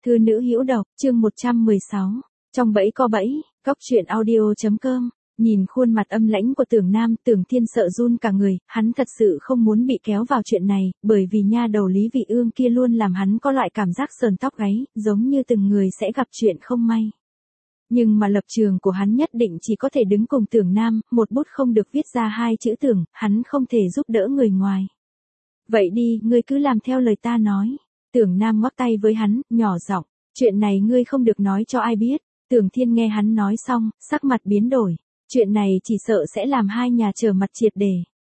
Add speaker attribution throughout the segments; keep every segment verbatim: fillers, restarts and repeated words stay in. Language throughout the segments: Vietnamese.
Speaker 1: Thư nữ hữu độc, chương một trăm mười sáu. Trong bẫy co bẫy, góc truyện audio chấm com. Nhìn khuôn mặt âm lãnh của Tưởng Nam, Tưởng Thiên sợ run cả người, hắn thật sự không muốn bị kéo vào chuyện này, bởi vì nha đầu Lý Vị Ương kia luôn làm hắn có loại cảm giác sờn tóc gáy, giống như từng người sẽ gặp chuyện không may. Nhưng mà lập trường của hắn nhất định chỉ có thể đứng cùng Tưởng Nam, một bút không được viết ra hai chữ tưởng, hắn không thể giúp đỡ người ngoài. Vậy đi, ngươi cứ làm theo lời ta nói. Tưởng Nam ngoắc tay với hắn, nhỏ giọng, chuyện này ngươi không được nói cho ai biết. Tưởng Thiên nghe hắn nói xong, sắc mặt biến đổi. Chuyện này chỉ sợ sẽ làm hai nhà trở mặt triệt để.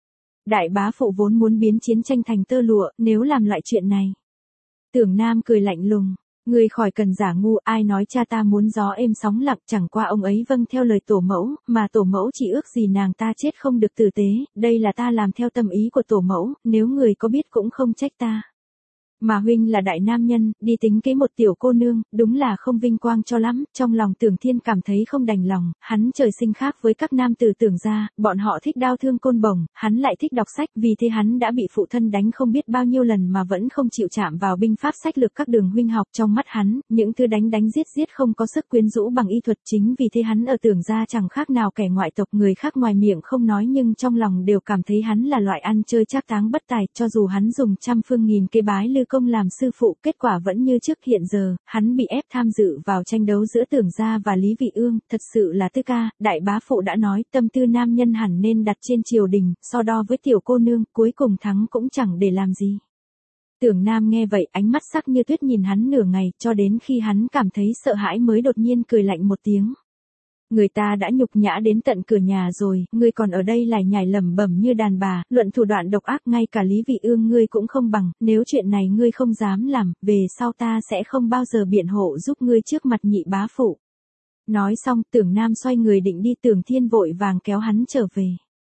Speaker 1: Đại bá phụ vốn muốn biến chiến tranh thành tơ lụa, nếu làm loại chuyện này. Tưởng Nam cười lạnh lùng, ngươi khỏi cần giả ngu, ai nói cha ta muốn gió êm sóng lặng, chẳng qua ông ấy vâng theo lời tổ mẫu, mà tổ mẫu chỉ ước gì nàng ta chết không được tử tế, đây là ta làm theo tâm ý của tổ mẫu, nếu người có biết cũng không trách ta. Mà huynh là đại nam nhân, đi tính kế một tiểu cô nương, đúng là không vinh quang cho lắm, trong lòng Tưởng Thiên cảm thấy không đành lòng, hắn trời sinh khác với các nam tử Tưởng gia, bọn họ thích đao thương côn bổng, hắn lại thích đọc sách, vì thế hắn đã bị phụ thân đánh không biết bao nhiêu lần mà vẫn không chịu chạm vào binh pháp sách lược các đường huynh học. Trong mắt hắn, những thứ đánh đánh giết giết không có sức quyến rũ bằng y thuật, chính vì thế hắn ở Tưởng gia chẳng khác nào kẻ ngoại tộc, người khác ngoài miệng không nói nhưng trong lòng đều cảm thấy hắn là loại ăn chơi trác táng bất tài, cho dù hắn dùng trăm phương nghìn kế bái Lư Công làm sư phụ, kết quả vẫn như trước. Hiện giờ, hắn bị ép tham dự vào tranh đấu giữa Tưởng gia và Lý Vị Ương, thật sự là tư ca, đại bá phụ đã nói, tâm tư nam nhân hẳn nên đặt trên triều đình, so đo với tiểu cô nương, cuối cùng thắng cũng chẳng để làm gì. Tưởng Nam nghe vậy, ánh mắt sắc như tuyết nhìn hắn nửa ngày, cho đến khi hắn cảm thấy sợ hãi mới đột nhiên cười lạnh một tiếng. Người ta đã nhục nhã đến tận cửa nhà rồi, ngươi còn ở đây lải nhải lẩm bẩm như đàn bà, luận thủ đoạn độc ác, ngay cả Lý Vị Ương ngươi cũng không bằng, nếu chuyện này ngươi không dám làm, về sau ta sẽ không bao giờ biện hộ giúp ngươi trước mặt nhị bá phụ. Nói xong, Tưởng Nam xoay người định đi, Tưởng Thiên vội vàng kéo hắn trở về.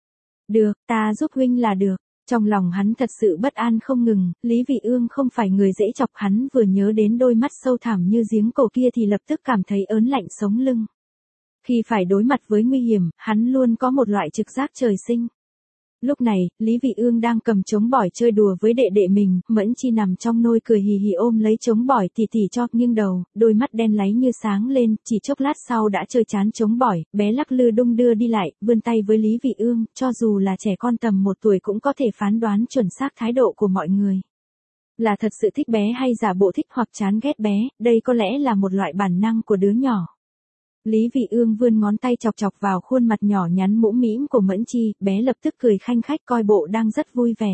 Speaker 1: Được, ta giúp huynh là được. Trong lòng hắn thật sự bất an không ngừng, Lý Vị Ương không phải người dễ chọc, hắn vừa nhớ đến đôi mắt sâu thẳm như giếng cổ kia thì lập tức cảm thấy ớn lạnh sống lưng. Khi phải đối mặt với nguy hiểm, hắn luôn có một loại trực giác trời sinh. Lúc này, Lý Vị Ương đang cầm trống bỏi chơi đùa với đệ đệ mình, Mẫn Chi nằm trong nôi cười hì hì ôm lấy trống bỏi tỉ tỉ cho, nghiêng đầu, đôi mắt đen láy như sáng lên, chỉ chốc lát sau đã chơi chán trống bỏi, bé lắc lư đung đưa đi lại, vươn tay với Lý Vị Ương, cho dù là trẻ con tầm một tuổi cũng có thể phán đoán chuẩn xác thái độ của mọi người. Là thật sự thích bé hay giả bộ thích hoặc chán ghét bé, đây có lẽ là một loại bản năng của đứa nhỏ. Lý Vị Ương vươn ngón tay chọc chọc vào khuôn mặt nhỏ nhắn mũm mĩm của Mẫn Chi, bé lập tức cười khanh khách, coi bộ đang rất vui vẻ.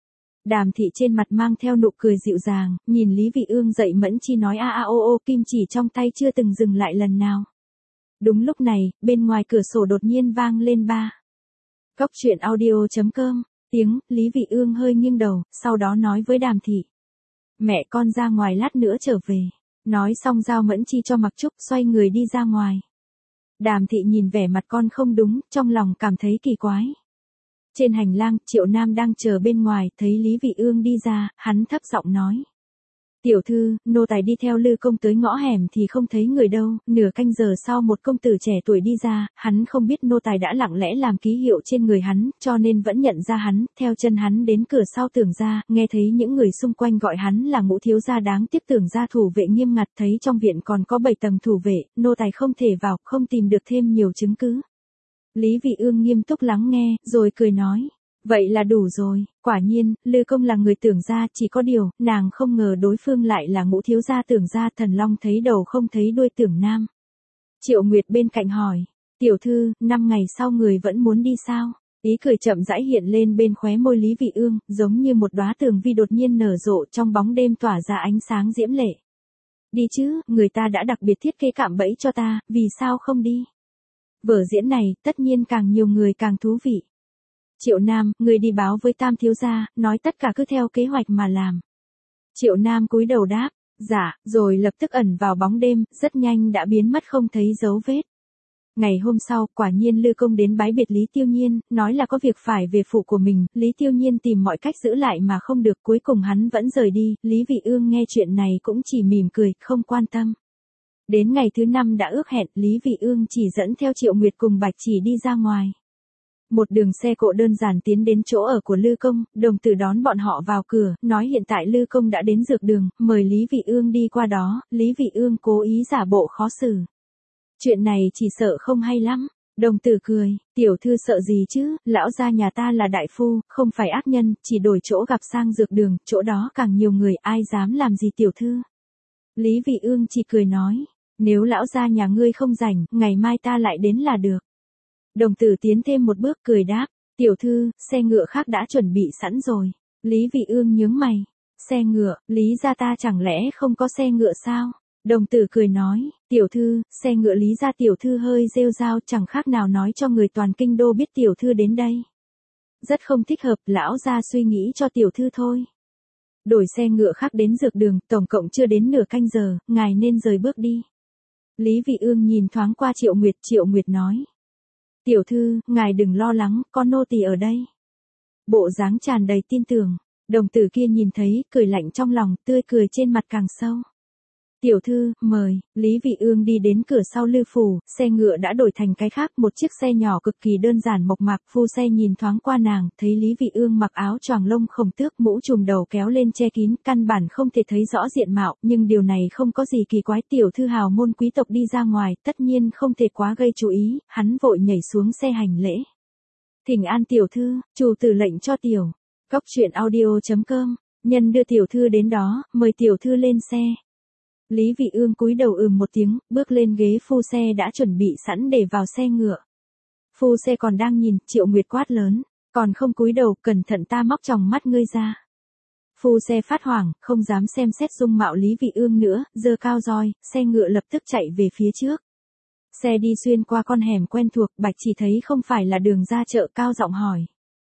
Speaker 1: Đàm Thị trên mặt mang theo nụ cười dịu dàng, nhìn Lý Vị Ương dậy Mẫn Chi nói a a ô ô, kim chỉ trong tay chưa từng dừng lại lần nào. Đúng lúc này, bên ngoài cửa sổ đột nhiên vang lên ba. Góc truyện audio chấm com, tiếng, Lý Vị Ương hơi nghiêng đầu, sau đó nói với Đàm Thị. Mẹ con ra ngoài lát nữa trở về. Nói xong giao Mẫn Chi cho Mặc Trúc, xoay người đi ra ngoài. Đàm Thị nhìn vẻ mặt con không đúng, trong lòng cảm thấy kỳ quái. Trên hành lang, Triệu Nam đang chờ bên ngoài, thấy Lý Vị Ương đi ra, hắn thấp giọng nói. Tiểu thư, nô tài đi theo Lư Công tới ngõ hẻm thì không thấy người đâu, nửa canh giờ sau một công tử trẻ tuổi đi ra, hắn không biết nô tài đã lặng lẽ làm ký hiệu trên người hắn, cho nên vẫn nhận ra hắn, theo chân hắn đến cửa sau Tưởng gia, nghe thấy những người xung quanh gọi hắn là Ngũ thiếu gia, đáng tiếc Tưởng gia thủ vệ nghiêm ngặt, thấy trong viện còn có bảy tầng thủ vệ, nô tài không thể vào, không tìm được thêm nhiều chứng cứ. Lý Vị Ương nghiêm túc lắng nghe, rồi cười nói. Vậy là đủ rồi, quả nhiên, Lư Công là người Tưởng gia, chỉ có điều, nàng không ngờ đối phương lại là Ngũ thiếu gia Tưởng gia. Thần Long thấy đầu không thấy đuôi Tưởng Nam. Triệu Nguyệt bên cạnh hỏi, tiểu thư, năm ngày sau người vẫn muốn đi sao? Ý cười chậm rãi hiện lên bên khóe môi Lý Vị Ương, giống như một đóa tường vi đột nhiên nở rộ trong bóng đêm tỏa ra ánh sáng diễm lệ. Đi chứ, người ta đã đặc biệt thiết kế cạm bẫy cho ta, vì sao không đi? Vở diễn này, tất nhiên càng nhiều người càng thú vị. Triệu Nam, người đi báo với Tam thiếu gia, nói tất cả cứ theo kế hoạch mà làm. Triệu Nam cúi đầu đáp, dạ, rồi lập tức ẩn vào bóng đêm, rất nhanh đã biến mất không thấy dấu vết. Ngày hôm sau, quả nhiên Lư Công đến bái biệt Lý Tiêu Nhiên, nói là có việc phải về phủ của mình, Lý Tiêu Nhiên tìm mọi cách giữ lại mà không được, cuối cùng hắn vẫn rời đi, Lý Vị Ương nghe chuyện này cũng chỉ mỉm cười, không quan tâm. Đến ngày thứ năm đã ước hẹn, Lý Vị Ương chỉ dẫn theo Triệu Nguyệt cùng Bạch Chỉ đi ra ngoài. Một đường xe cộ đơn giản tiến đến chỗ ở của Lư Công, đồng tử đón bọn họ vào cửa, nói hiện tại Lư Công đã đến dược đường, mời Lý Vị Ương đi qua đó. Lý Vị Ương cố ý giả bộ khó xử. Chuyện này chỉ sợ không hay lắm. Đồng tử cười, tiểu thư sợ gì chứ, lão gia nhà ta là đại phu, không phải ác nhân, chỉ đổi chỗ gặp sang dược đường, chỗ đó càng nhiều người, ai dám làm gì tiểu thư. Lý Vị Ương chỉ cười nói, nếu lão gia nhà ngươi không rảnh, ngày mai ta lại đến là được. Đồng tử tiến thêm một bước cười đáp, tiểu thư, xe ngựa khác đã chuẩn bị sẵn rồi. Lý Vị Ương nhướng mày, xe ngựa, Lý gia ta chẳng lẽ không có xe ngựa sao? Đồng tử cười nói, tiểu thư, xe ngựa Lý gia tiểu thư hơi rêu rao, chẳng khác nào nói cho người toàn kinh đô biết tiểu thư đến đây. Rất không thích hợp, lão gia suy nghĩ cho tiểu thư thôi. Đổi xe ngựa khác đến dược đường, tổng cộng chưa đến nửa canh giờ, ngài nên rời bước đi. Lý Vị Ương nhìn thoáng qua Triệu Nguyệt, Triệu Nguyệt nói. Tiểu thư, ngài đừng lo lắng, có nô tỳ ở đây. Bộ dáng tràn đầy tin tưởng, đồng tử kia nhìn thấy, cười lạnh trong lòng, tươi cười trên mặt càng sâu. Tiểu thư, mời. Lý Vị Ương đi đến cửa sau Lư phủ, xe ngựa đã đổi thành cái khác, một chiếc xe nhỏ cực kỳ đơn giản mộc mạc. Phu xe nhìn thoáng qua nàng, thấy Lý Vị Ương mặc áo choàng lông khổng tước, mũ trùm đầu kéo lên che kín, căn bản không thể thấy rõ diện mạo, nhưng điều này không có gì kỳ quái. Tiểu thư hào môn quý tộc đi ra ngoài, tất nhiên không thể quá gây chú ý, hắn vội nhảy xuống xe hành lễ. Thỉnh an tiểu thư, chủ tử lệnh cho tiểu. Cóc truyện audio chấm com, nhân đưa tiểu thư đến đó, mời tiểu thư lên xe. Lý Vị Ương cúi đầu ừm một tiếng, bước lên ghế phu xe đã chuẩn bị sẵn để vào xe ngựa. Phu xe còn đang nhìn, Triệu Nguyệt quát lớn, còn không cúi đầu, cẩn thận ta móc tròng mắt ngươi ra. Phu xe phát hoảng, không dám xem xét dung mạo Lý Vị Ương nữa, giơ cao roi, xe ngựa lập tức chạy về phía trước. Xe đi xuyên qua con hẻm quen thuộc, Bạch Chỉ thấy không phải là đường ra chợ, cao giọng hỏi.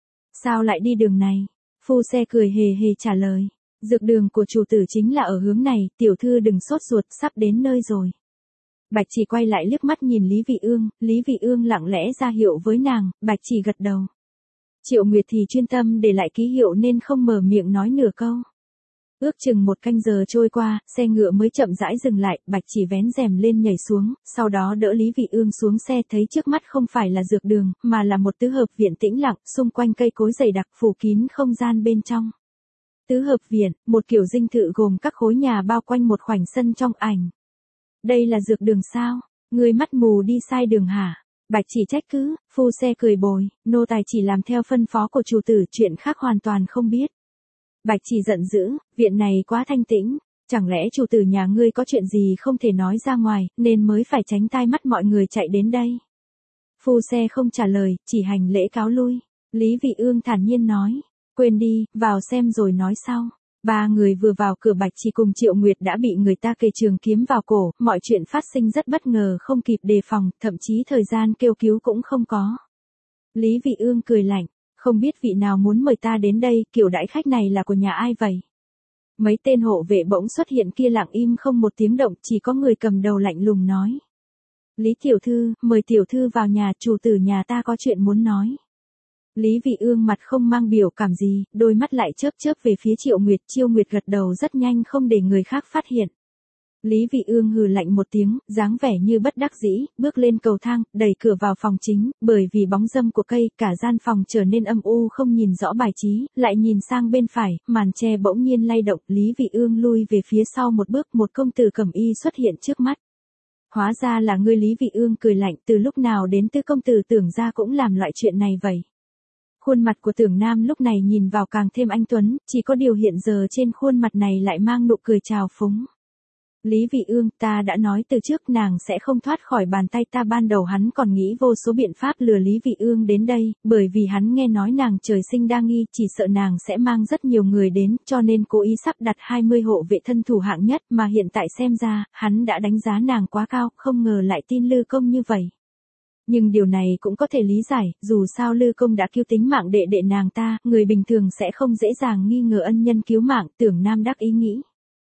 Speaker 1: Sao lại đi đường này? Phu xe cười hề hề trả lời. Dược đường của chủ tử chính là ở hướng này, tiểu thư đừng sốt ruột, sắp đến nơi rồi. Bạch Chỉ quay lại liếc mắt nhìn Lý Vị Ương, Lý Vị Ương lặng lẽ ra hiệu với nàng, Bạch Chỉ gật đầu. Triệu Nguyệt thì chuyên tâm để lại ký hiệu nên không mở miệng nói nửa câu. Ước chừng một canh giờ trôi qua, xe ngựa mới chậm rãi dừng lại, Bạch Chỉ vén rèm lên nhảy xuống, sau đó đỡ Lý Vị Ương xuống xe, thấy trước mắt không phải là dược đường, mà là một tứ hợp viện tĩnh lặng, xung quanh cây cối dày đặc phủ kín không gian bên trong. Tứ hợp viện, một kiểu dinh thự gồm các khối nhà bao quanh một khoảnh sân trong ảnh. Đây là dược đường sao? Người mắt mù đi sai đường hả? Bạch Chỉ trách cứ, phu xe cười bồi, nô tài chỉ làm theo phân phó của chủ tử, chuyện khác hoàn toàn không biết. Bạch Chỉ giận dữ, viện này quá thanh tĩnh, chẳng lẽ chủ tử nhà ngươi có chuyện gì không thể nói ra ngoài, nên mới phải tránh tai mắt mọi người chạy đến đây. Phu xe không trả lời, chỉ hành lễ cáo lui. Lý Vị Ương thản nhiên nói. Quên đi, vào xem rồi nói sau. Ba người vừa vào cửa, Bạch Chỉ cùng Triệu Nguyệt đã bị người ta kề trường kiếm vào cổ, mọi chuyện phát sinh rất bất ngờ, không kịp đề phòng, thậm chí thời gian kêu cứu cũng không có. Lý Vị Ương cười lạnh, không biết vị nào muốn mời ta đến đây, kiểu đãi khách này là của nhà ai vậy? Mấy tên hộ vệ bỗng xuất hiện kia lặng im không một tiếng động, chỉ có người cầm đầu lạnh lùng nói. Lý tiểu thư, mời tiểu thư vào nhà, chủ tử nhà ta có chuyện muốn nói. Lý Vị Ương mặt không mang biểu cảm gì, đôi mắt lại chớp chớp về phía Triệu Nguyệt, Triệu Nguyệt gật đầu rất nhanh không để người khác phát hiện. Lý Vị Ương hừ lạnh một tiếng, dáng vẻ như bất đắc dĩ, bước lên cầu thang, đẩy cửa vào phòng chính, bởi vì bóng râm của cây, cả gian phòng trở nên âm u không nhìn rõ bài trí, lại nhìn sang bên phải, màn che bỗng nhiên lay động, Lý Vị Ương lui về phía sau một bước, một công tử cẩm y xuất hiện trước mắt. Hóa ra là ngươi. Lý Vị Ương cười lạnh, từ lúc nào đến Tư công tử Tưởng gia cũng làm loại chuyện này vậy. Khuôn mặt của Tưởng Nam lúc này nhìn vào càng thêm anh tuấn, chỉ có điều hiện giờ trên khuôn mặt này lại mang nụ cười trào phúng. Lý Vị Ương, ta đã nói từ trước nàng sẽ không thoát khỏi bàn tay ta, ban đầu hắn còn nghĩ vô số biện pháp lừa Lý Vị Ương đến đây, bởi vì hắn nghe nói nàng trời sinh đa nghi, chỉ sợ nàng sẽ mang rất nhiều người đến, cho nên cố ý sắp đặt hai mươi hộ vệ thân thủ hạng nhất, mà hiện tại xem ra, hắn đã đánh giá nàng quá cao, không ngờ lại tin Lư công như vậy. Nhưng điều này cũng có thể lý giải, dù sao Lư công đã cứu tính mạng đệ đệ nàng ta, người bình thường sẽ không dễ dàng nghi ngờ ân nhân cứu mạng, Tưởng Nam đắc ý nghĩ.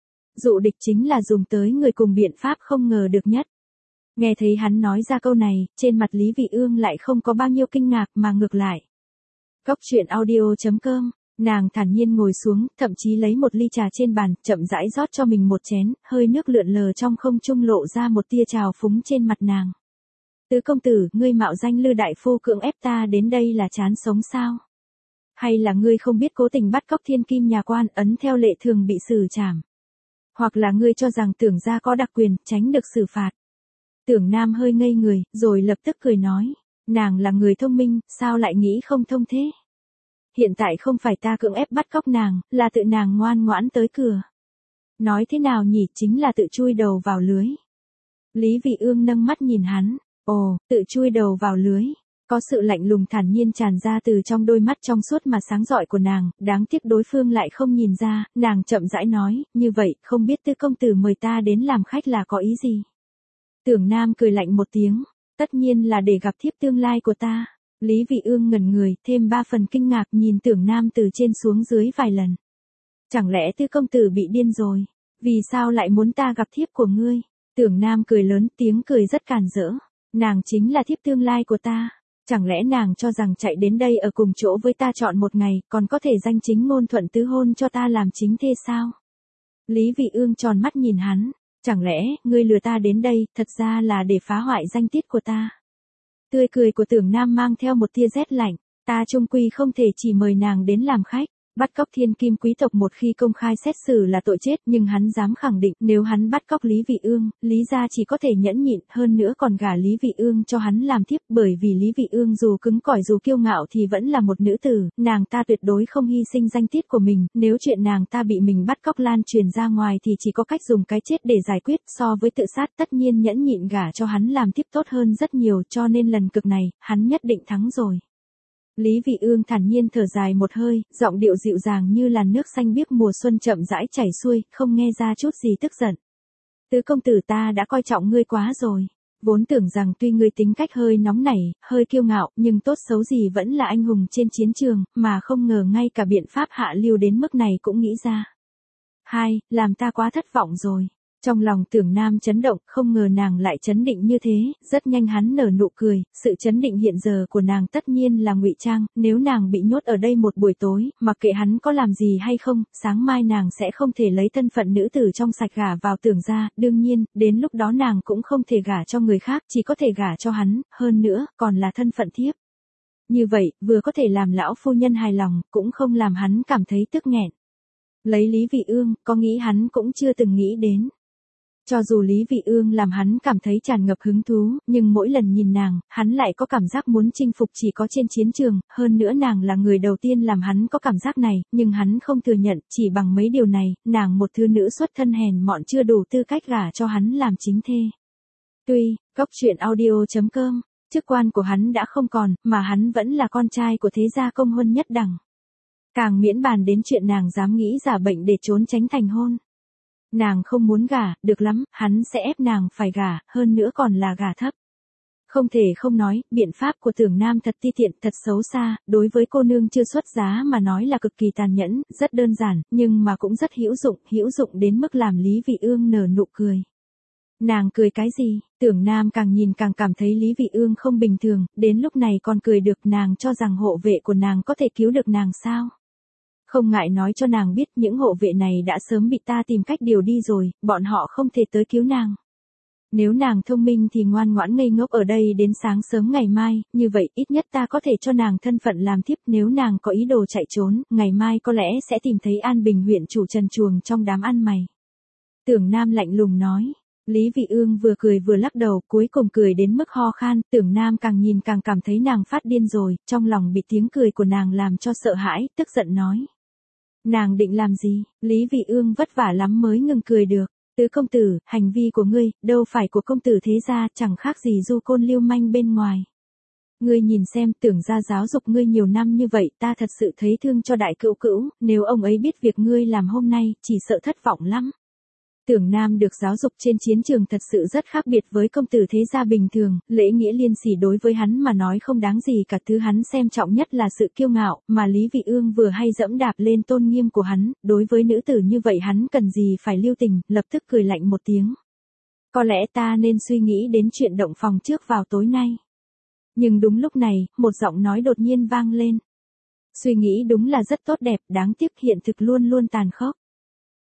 Speaker 1: Dụ địch chính là dùng tới người cùng biện pháp không ngờ được nhất. Nghe thấy hắn nói ra câu này, trên mặt Lý Vị Ương lại không có bao nhiêu kinh ngạc mà ngược lại. Cóc truyện audio chấm com, nàng thản nhiên ngồi xuống, thậm chí lấy một ly trà trên bàn, chậm rãi rót cho mình một chén, hơi nước lượn lờ trong không trung lộ ra một tia trào phúng trên mặt nàng. Tứ công tử, ngươi mạo danh Lư đại phu cưỡng ép ta đến đây là chán sống sao? Hay là ngươi không biết cố tình bắt cóc thiên kim nhà quan ấn theo lệ thường bị xử trảm? Hoặc là ngươi cho rằng tưởng gia có đặc quyền, tránh được xử phạt? Tưởng Nam hơi ngây người, rồi lập tức cười nói, nàng là người thông minh, sao lại nghĩ không thông thế? Hiện tại không phải ta cưỡng ép bắt cóc nàng, là tự nàng ngoan ngoãn tới cửa. Nói thế nào nhỉ, chính là tự chui đầu vào lưới. Lý Vị Ương nâng mắt nhìn hắn, ồ, tự chui đầu vào lưới. Có sự lạnh lùng thản nhiên tràn ra từ trong đôi mắt trong suốt mà sáng rọi của nàng, đáng tiếc đối phương lại không nhìn ra, nàng chậm rãi nói, như vậy, không biết Tư công tử mời ta đến làm khách là có ý gì? Tưởng Nam cười lạnh một tiếng, tất nhiên là để gặp thiếp tương lai của ta. Lý Vị Ương ngẩn người, thêm ba phần kinh ngạc nhìn Tưởng Nam từ trên xuống dưới vài lần. Chẳng lẽ Tư công tử bị điên rồi? Vì sao lại muốn ta gặp thiếp của ngươi? Tưởng Nam cười lớn, tiếng cười rất càn rỡ. Nàng chính là thiếp tương lai của ta. Chẳng lẽ nàng cho rằng chạy đến đây ở cùng chỗ với ta chọn một ngày, còn có thể danh chính ngôn thuận tứ hôn cho ta làm chính thê sao? Lý Vị Ương tròn mắt nhìn hắn, chẳng lẽ, ngươi lừa ta đến đây, thật ra là để phá hoại danh tiết của ta? Tươi cười của Tưởng Nam mang theo một tia rét lạnh, ta chung quy không thể chỉ mời nàng đến làm khách. Bắt cóc thiên kim quý tộc một khi công khai xét xử là tội chết, nhưng hắn dám khẳng định nếu hắn bắt cóc Lý Vị Ương, Lý gia chỉ có thể nhẫn nhịn, hơn nữa còn gả Lý Vị Ương cho hắn làm thiếp, bởi vì Lý Vị Ương dù cứng cỏi dù kiêu ngạo thì vẫn là một nữ tử, nàng ta tuyệt đối không hy sinh danh tiết của mình, nếu chuyện nàng ta bị mình bắt cóc lan truyền ra ngoài thì chỉ có cách dùng cái chết để giải quyết, so với tự sát tất nhiên nhẫn nhịn gả cho hắn làm thiếp tốt hơn rất nhiều, cho nên lần cực này, hắn nhất định thắng rồi. Lý Vị Ương thản nhiên thở dài một hơi, giọng điệu dịu dàng như làn nước xanh biếc mùa xuân chậm rãi chảy xuôi, không nghe ra chút gì tức giận. Tứ công tử, ta đã coi trọng ngươi quá rồi. Vốn tưởng rằng tuy ngươi tính cách hơi nóng nảy, hơi kiêu ngạo, nhưng tốt xấu gì vẫn là anh hùng trên chiến trường, mà không ngờ ngay cả biện pháp hạ lưu đến mức này cũng nghĩ ra. Hai, làm ta quá thất vọng rồi. Trong lòng Tưởng Nam chấn động, không ngờ nàng lại chấn định như thế, rất nhanh hắn nở nụ cười, sự chấn định hiện giờ của nàng tất nhiên là ngụy trang, nếu nàng bị nhốt ở đây một buổi tối, mặc kệ hắn có làm gì hay không, sáng mai nàng sẽ không thể lấy thân phận nữ tử trong sạch gả vào Tưởng gia, đương nhiên, đến lúc đó nàng cũng không thể gả cho người khác, chỉ có thể gả cho hắn, hơn nữa, còn là thân phận thiếp. Như vậy, vừa có thể làm lão phu nhân hài lòng, cũng không làm hắn cảm thấy tức nghẹn. Lấy Lý Vị Ương, có nghĩ hắn cũng chưa từng nghĩ đến. Cho dù Lý Vị Ương làm hắn cảm thấy tràn ngập hứng thú, nhưng mỗi lần nhìn nàng, hắn lại có cảm giác muốn chinh phục chỉ có trên chiến trường, hơn nữa nàng là người đầu tiên làm hắn có cảm giác này, nhưng hắn không thừa nhận, chỉ bằng mấy điều này, nàng một thư nữ xuất thân hèn mọn chưa đủ tư cách gả cho hắn làm chính thê. Tuy, góc truyện audio chấm com, chức quan của hắn đã không còn, mà hắn vẫn là con trai của thế gia công huân nhất đẳng. Càng miễn bàn đến chuyện nàng dám nghĩ giả bệnh để trốn tránh thành hôn. Nàng không muốn gả, được lắm, hắn sẽ ép nàng phải gả, hơn nữa còn là gả thấp. Không thể không nói, biện pháp của Tưởng Nam thật ti tiện, thật xấu xa, đối với cô nương chưa xuất giá mà nói là cực kỳ tàn nhẫn, rất đơn giản, nhưng mà cũng rất hữu dụng, hữu dụng đến mức làm Lý Vị Ương nở nụ cười. Nàng cười cái gì? Tưởng Nam càng nhìn càng cảm thấy Lý Vị Ương không bình thường, đến lúc này còn cười được, nàng cho rằng hộ vệ của nàng có thể cứu được nàng sao? Không ngại nói cho nàng biết những hộ vệ này đã sớm bị ta tìm cách điều đi rồi, bọn họ không thể tới cứu nàng. Nếu nàng thông minh thì ngoan ngoãn ngây ngốc ở đây đến sáng sớm ngày mai, như vậy ít nhất ta có thể cho nàng thân phận làm thiếp, nếu nàng có ý đồ chạy trốn, ngày mai có lẽ sẽ tìm thấy An Bình huyện chủ trần truồng trong đám ăn mày. Tưởng Nam lạnh lùng nói. Lý Vị Ương vừa cười vừa lắc đầu, cuối cùng cười đến mức ho khan, Tưởng Nam càng nhìn càng cảm thấy nàng phát điên rồi, trong lòng bị tiếng cười của nàng làm cho sợ hãi, tức giận nói. Nàng định làm gì? Lý Vị Ương vất vả lắm mới ngừng cười được. Tứ công tử, hành vi của ngươi, đâu phải của công tử thế gia, chẳng khác gì du côn lưu manh bên ngoài. Ngươi nhìn xem, Tưởng gia giáo dục ngươi nhiều năm như vậy, ta thật sự thấy thương cho đại cữu cữu, nếu ông ấy biết việc ngươi làm hôm nay, chỉ sợ thất vọng lắm. Tưởng Nam được giáo dục trên chiến trường thật sự rất khác biệt với công tử thế gia bình thường, lễ nghĩa liêm sỉ đối với hắn mà nói không đáng gì cả, thứ hắn xem trọng nhất là sự kiêu ngạo, mà Lý Vị Ương vừa hay dẫm đạp lên tôn nghiêm của hắn, đối với nữ tử như vậy hắn cần gì phải lưu tình, lập tức cười lạnh một tiếng. Có lẽ ta nên suy nghĩ đến chuyện động phòng trước vào tối nay. Nhưng đúng lúc này, một giọng nói đột nhiên vang lên. Suy nghĩ đúng là rất tốt đẹp, đáng tiếc hiện thực luôn luôn tàn khốc.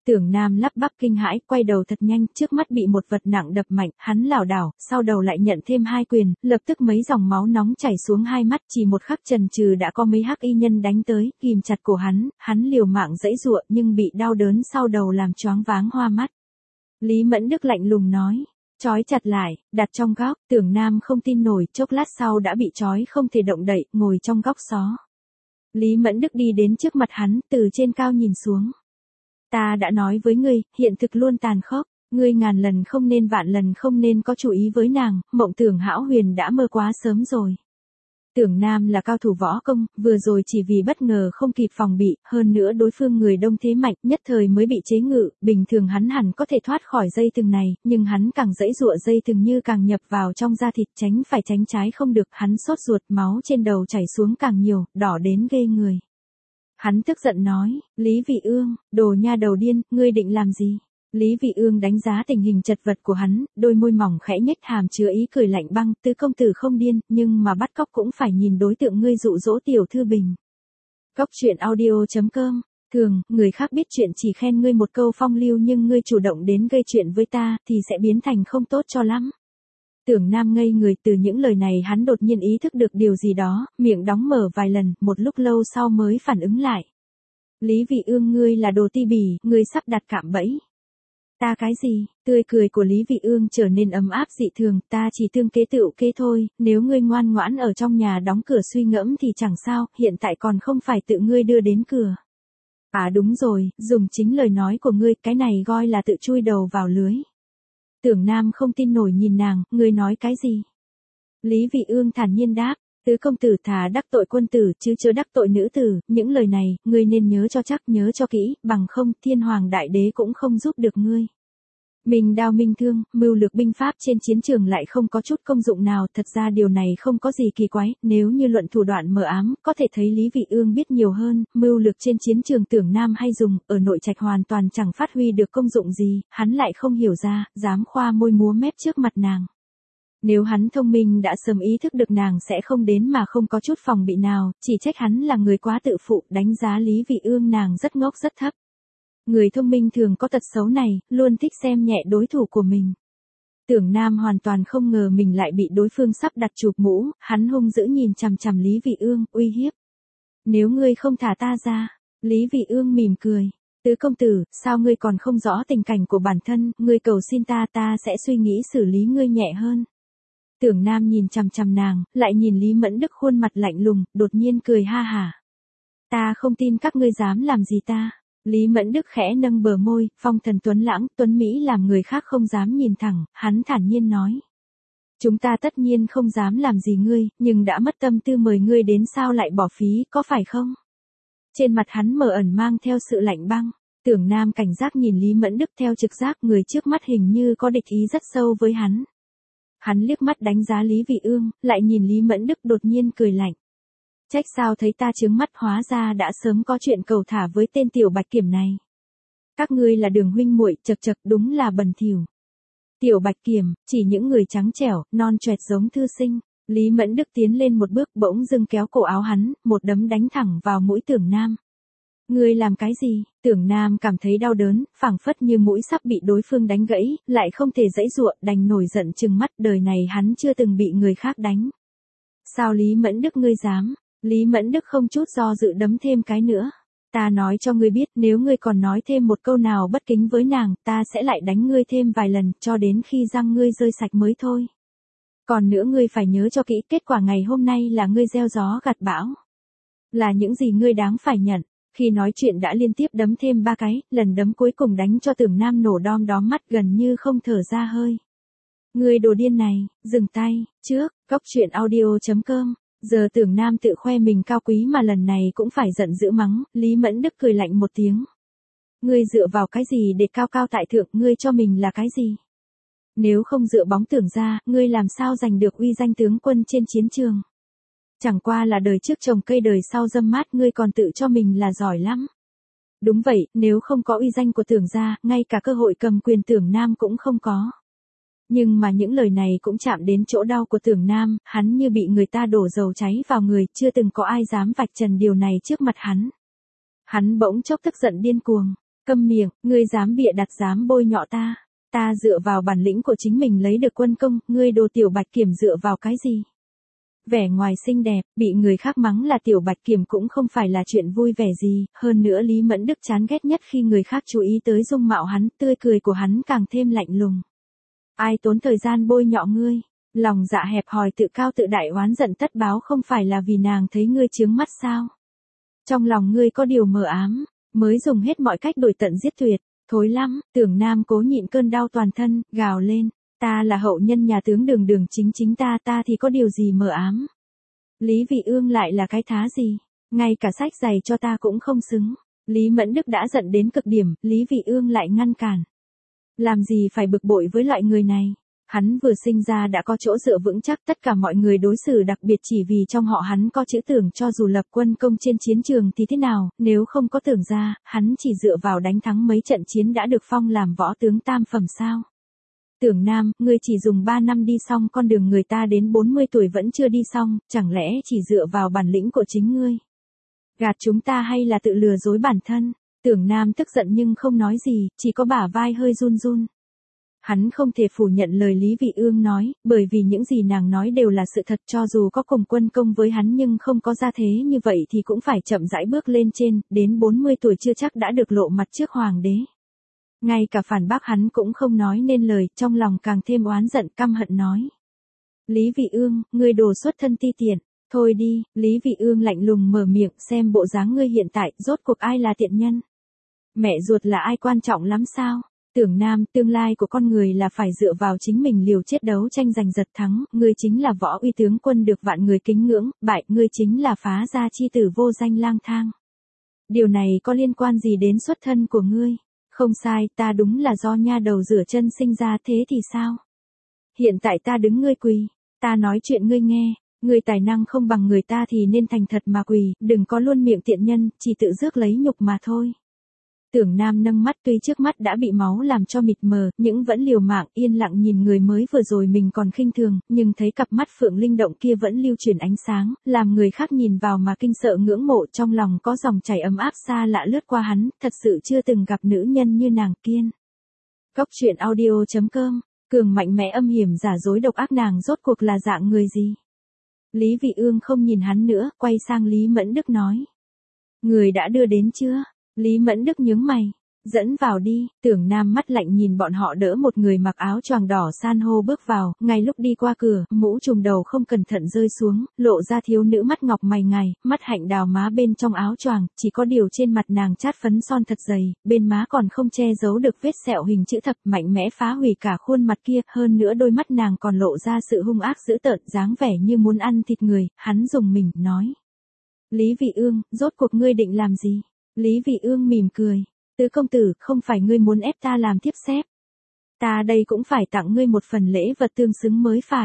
Speaker 1: Tưởng Nam lắp bắp kinh hãi, quay đầu thật nhanh, trước mắt bị một vật nặng đập mạnh, hắn lảo đảo, sau đầu lại nhận thêm hai quyền, lập tức mấy dòng máu nóng chảy xuống hai mắt, chỉ một khắc chần chừ đã có mấy hắc y nhân đánh tới, ghim chặt cổ hắn, hắn liều mạng giãy giụa nhưng bị đau đớn sau đầu làm choáng váng hoa mắt. Lý Mẫn Đức lạnh lùng nói, trói chặt lại, đặt trong góc, Tưởng Nam không tin nổi, chốc lát sau đã bị trói không thể động đậy, ngồi trong góc xó. Lý Mẫn Đức đi đến trước mặt hắn, từ trên cao nhìn xuống. Ta đã nói với ngươi, hiện thực luôn tàn khốc, ngươi ngàn lần không nên vạn lần không nên có chú ý với nàng, mộng tưởng hão huyền đã mơ quá sớm rồi. Tưởng Nam là cao thủ võ công, vừa rồi chỉ vì bất ngờ không kịp phòng bị, hơn nữa đối phương người đông thế mạnh, nhất thời mới bị chế ngự, bình thường hắn hẳn có thể thoát khỏi dây thừng này, nhưng hắn càng giãy giụa dây thừng như càng nhập vào trong da thịt, tránh phải tránh trái không được, hắn sốt ruột, máu trên đầu chảy xuống càng nhiều, đỏ đến ghê người. Hắn tức giận nói, Lý Vị Ương, đồ nha đầu điên, ngươi định làm gì? Lý Vị Ương đánh giá tình hình chật vật của hắn, đôi môi mỏng khẽ nhếch hàm chứa ý cười lạnh băng, tứ công tử không điên, nhưng mà bắt cóc cũng phải nhìn đối tượng ngươi dụ dỗ tiểu thư bình. Cóc truyện audio chấm com, thường, người khác biết chuyện chỉ khen ngươi một câu phong lưu nhưng ngươi chủ động đến gây chuyện với ta, thì sẽ biến thành không tốt cho lắm. Tưởng Nam ngây người, từ những lời này hắn đột nhiên ý thức được điều gì đó, miệng đóng mở vài lần, một lúc lâu sau mới phản ứng lại. Lý Vị Ương, ngươi là đồ ti bỉ, ngươi sắp đặt cạm bẫy. Ta cái gì? Tươi cười của Lý Vị Ương trở nên ấm áp dị thường, ta chỉ tương kế tựu kế thôi, nếu ngươi ngoan ngoãn ở trong nhà đóng cửa suy ngẫm thì chẳng sao, hiện tại còn không phải tự ngươi đưa đến cửa. À đúng rồi, dùng chính lời nói của ngươi, cái này gọi là tự chui đầu vào lưới. Tưởng Nam không tin nổi nhìn nàng, ngươi nói cái gì? Lý Vị Ương thản nhiên đáp, tứ công tử thà đắc tội quân tử chứ chưa đắc tội nữ tử, những lời này, ngươi nên nhớ cho chắc, nhớ cho kỹ, bằng không, thiên hoàng đại đế cũng không giúp được ngươi. Mình đao minh thương, mưu lược binh pháp trên chiến trường lại không có chút công dụng nào, thật ra điều này không có gì kỳ quái, nếu như luận thủ đoạn mờ ám, có thể thấy Lý Vị Ương biết nhiều hơn, mưu lược trên chiến trường Tưởng Nam hay dùng, ở nội trạch hoàn toàn chẳng phát huy được công dụng gì, hắn lại không hiểu ra, dám khoa môi múa mép trước mặt nàng. Nếu hắn thông minh đã sớm ý thức được nàng sẽ không đến mà không có chút phòng bị nào, chỉ trách hắn là người quá tự phụ, đánh giá Lý Vị Ương nàng rất ngốc rất thấp. Người thông minh thường có tật xấu này, luôn thích xem nhẹ đối thủ của mình. Tưởng Nam hoàn toàn không ngờ mình lại bị đối phương sắp đặt chụp mũ, hắn hung dữ nhìn chằm chằm Lý Vị Ương, uy hiếp. Nếu ngươi không thả ta ra, Lý Vị Ương mỉm cười. Tứ công tử, sao ngươi còn không rõ tình cảnh của bản thân, ngươi cầu xin ta ta sẽ suy nghĩ xử lý ngươi nhẹ hơn. Tưởng Nam nhìn chằm chằm nàng, lại nhìn Lý Mẫn Đức khuôn mặt lạnh lùng, đột nhiên cười ha hả. Ta không tin các ngươi dám làm gì ta. Lý Mẫn Đức khẽ nâng bờ môi, phong thần tuấn lãng, tuấn Mỹ làm người khác không dám nhìn thẳng, hắn thản nhiên nói. Chúng ta tất nhiên không dám làm gì ngươi, nhưng đã mất tâm tư mời ngươi đến sao lại bỏ phí, có phải không? Trên mặt hắn mờ ẩn mang theo sự lạnh băng. Tưởng Nam cảnh giác nhìn Lý Mẫn Đức theo trực giác, người trước mắt hình như có địch ý rất sâu với hắn. Hắn liếc mắt đánh giá Lý Vị Ương, lại nhìn Lý Mẫn Đức đột nhiên cười lạnh. Trách sao thấy ta chướng mắt, hóa ra đã sớm có chuyện cầu thả với tên tiểu bạch kiểm này. Các ngươi là Đường huynh muội, chật chật đúng là bẩn thỉu. Tiểu bạch kiểm, chỉ những người trắng trẻo, non choẹt giống thư sinh. Lý Mẫn Đức tiến lên một bước bỗng dưng kéo cổ áo hắn, một đấm đánh thẳng vào mũi Tưởng Nam. Ngươi làm cái gì? Tưởng Nam cảm thấy đau đớn, phảng phất như mũi sắp bị đối phương đánh gãy, lại không thể giãy giụa, đành nổi giận trừng mắt, đời này hắn chưa từng bị người khác đánh. Sao Lý Mẫn Đức ngươi dám? Lý Mẫn Đức không chút do dự đấm thêm cái nữa. Ta nói cho ngươi biết, nếu ngươi còn nói thêm một câu nào bất kính với nàng, ta sẽ lại đánh ngươi thêm vài lần, cho đến khi răng ngươi rơi sạch mới thôi. Còn nữa ngươi phải nhớ cho kỹ, kết quả ngày hôm nay là ngươi gieo gió gặt bão. Là những gì ngươi đáng phải nhận. Khi nói chuyện đã liên tiếp đấm thêm ba cái, lần đấm cuối cùng đánh cho Tưởng Nam nổ đom đóm mắt gần như không thở ra hơi. Ngươi đồ điên này, dừng tay, trước, cóc truyện audio chấm com. Giờ Tưởng Nam tự khoe mình cao quý mà lần này cũng phải giận dữ mắng, Lý Mẫn Đức cười lạnh một tiếng. Ngươi dựa vào cái gì để cao cao tại thượng, ngươi cho mình là cái gì? Nếu không dựa bóng Tưởng ra, ngươi làm sao giành được uy danh tướng quân trên chiến trường? Chẳng qua là đời trước trồng cây đời sau dâm mát, ngươi còn tự cho mình là giỏi lắm. Đúng vậy, nếu không có uy danh của Tưởng ra, ngay cả cơ hội cầm quyền Tưởng Nam cũng không có. Nhưng mà những lời này cũng chạm đến chỗ đau của Tưởng Nam, hắn như bị người ta đổ dầu cháy vào người, chưa từng có ai dám vạch trần điều này trước mặt hắn. Hắn bỗng chốc tức giận điên cuồng. Câm miệng, ngươi dám bịa đặt dám bôi nhọ ta. Ta dựa vào bản lĩnh của chính mình lấy được quân công, ngươi đồ tiểu bạch kiểm dựa vào cái gì? Vẻ ngoài xinh đẹp, bị người khác mắng là tiểu bạch kiểm cũng không phải là chuyện vui vẻ gì, hơn nữa Lý Mẫn Đức chán ghét nhất khi người khác chú ý tới dung mạo hắn, tươi cười của hắn càng thêm lạnh lùng. Ai tốn thời gian bôi nhọ ngươi? Lòng dạ hẹp hòi tự cao tự đại oán giận tất báo không phải là vì nàng thấy ngươi chướng mắt sao? Trong lòng ngươi có điều mờ ám, mới dùng hết mọi cách đuổi tận giết tuyệt, thối lắm, Tưởng Nam cố nhịn cơn đau toàn thân, gào lên, ta là hậu nhân nhà tướng Đường Đường chính chính ta, ta thì có điều gì mờ ám. Lý Vị Ương lại là cái thá gì, ngay cả sách giày cho ta cũng không xứng. Lý Mẫn Đức đã giận đến cực điểm, Lý Vị Ương lại ngăn cản. Làm gì phải bực bội với loại người này. Hắn vừa sinh ra đã có chỗ dựa vững chắc, tất cả mọi người đối xử đặc biệt chỉ vì trong họ hắn có chữ Tưởng, cho dù lập quân công trên chiến trường thì thế nào, nếu không có Tưởng ra, hắn chỉ dựa vào đánh thắng mấy trận chiến đã được phong làm võ tướng tam phẩm sao. Tưởng Nam, ngươi chỉ dùng ba năm đi xong con đường người ta đến bốn mươi tuổi vẫn chưa đi xong, chẳng lẽ chỉ dựa vào bản lĩnh của chính ngươi? Gạt chúng ta hay là tự lừa dối bản thân? Tưởng Nam tức giận nhưng không nói gì, chỉ có bả vai hơi run run. Hắn không thể phủ nhận lời Lý Vị Ương nói, bởi vì những gì nàng nói đều là sự thật, cho dù có cùng quân công với hắn nhưng không có gia thế như vậy thì cũng phải chậm rãi bước lên trên, đến bốn mươi tuổi chưa chắc đã được lộ mặt trước hoàng đế. Ngay cả phản bác hắn cũng không nói nên lời, trong lòng càng thêm oán giận căm hận nói. Lý Vị Ương, ngươi đồ xuất thân ti tiện, thôi đi, Lý Vị Ương lạnh lùng mở miệng, xem bộ dáng ngươi hiện tại, rốt cuộc ai là tiện nhân? Mẹ ruột là ai quan trọng lắm sao? Tưởng Nam, tương lai của con người là phải dựa vào chính mình liều chết đấu tranh giành giật thắng, ngươi chính là võ uy tướng quân được vạn người kính ngưỡng, bại, ngươi chính là phá gia chi tử vô danh lang thang. Điều này có liên quan gì đến xuất thân của ngươi? Không sai, ta đúng là do nha đầu rửa chân sinh ra, thế thì sao? Hiện tại ta đứng ngươi quỳ, ta nói chuyện ngươi nghe, ngươi tài năng không bằng người ta thì nên thành thật mà quỳ, đừng có luôn miệng tiện nhân, chỉ tự rước lấy nhục mà thôi. Tưởng Nam nâng mắt, tuy trước mắt đã bị máu làm cho mịt mờ, nhưng vẫn liều mạng yên lặng nhìn người mới vừa rồi mình còn khinh thường, nhưng thấy cặp mắt phượng linh động kia vẫn lưu truyền ánh sáng, làm người khác nhìn vào mà kinh sợ ngưỡng mộ, trong lòng có dòng chảy ấm áp xa lạ lướt qua hắn, thật sự chưa từng gặp nữ nhân như nàng kiên. Góc truyện audio chấm com, cường mạnh mẽ âm hiểm giả dối độc ác, nàng rốt cuộc là dạng người gì? Lý Vị Ương không nhìn hắn nữa, quay sang Lý Mẫn Đức nói. Người đã đưa đến chưa? Lý Mẫn Đức nhướng mày, dẫn vào đi. Tưởng Nam mắt lạnh nhìn bọn họ đỡ một người mặc áo choàng đỏ san hô bước vào, ngay lúc đi qua cửa, mũ trùm đầu không cẩn thận rơi xuống, lộ ra thiếu nữ mắt ngọc mày ngài, mắt hạnh đào má bên trong áo choàng, chỉ có điều trên mặt nàng chát phấn son thật dày, bên má còn không che giấu được vết sẹo hình chữ thập, mạnh mẽ phá hủy cả khuôn mặt kia, hơn nữa đôi mắt nàng còn lộ ra sự hung ác dữ tợn, dáng vẻ như muốn ăn thịt người. Hắn dùng mình nói: Lý Vị Ương, rốt cuộc ngươi định làm gì? Lý Vị Ương mỉm cười, tứ công tử, không phải ngươi muốn ép ta làm thiếp xếp. Ta đây cũng phải tặng ngươi một phần lễ vật tương xứng mới phải.